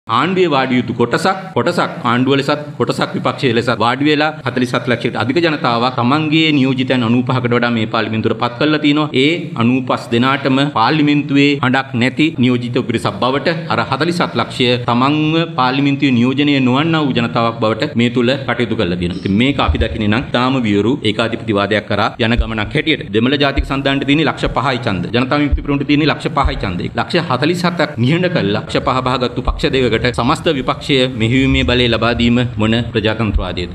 ආණ්ඩුවේ වාඩි යුතු කොටසක් ආණ්ඩුව ලෙසත් කොටසක් විපක්ෂයේ ලෙසත් වාඩි වෙලා 47 ලක්ෂයට අධික ජනතාවක් තමන්ගේ නියෝජිතයන් 95කට වඩා මේ පාර්ලිමේන්තුවට පත් කරලා තිනවා. ඒ 95 දෙනාටම පාර්ලිමේන්තුවේ හඬක් නැති නියෝජිත පිරිසක් බවට අර 47 ලක්ෂය තමන්ව පාර්ලිමේන්තුවේ නියෝජනය නොවන්නා වූ ජනතාවක් බවට මේ තුල කටයුතු කරලා තියෙනවා. ඉතින් මේක අපි දකින්නේ නම් තාම වියරු ඒකාධිපතිවාදයක් කරා යන ගමනක් හැටියට. දෙමළ ජාතික සන්ධානයට තියෙන්නේ ලක්ෂ 5යි ඡන්ද. ජනතා විමුක්ති පෙරමුණට තියෙන්නේ ලක්ෂ 5යි ඡන්ද. ලක්ෂ 47ක් නිහඬ කළා ලක්ෂ 5 බහගත්තු පක්ෂ දෙකකට සමස්ත විපක්ෂය මෙහෙයුමේ බලය ලබා දීම මොන ප්‍රජාතන්ත්‍රවාදයේද?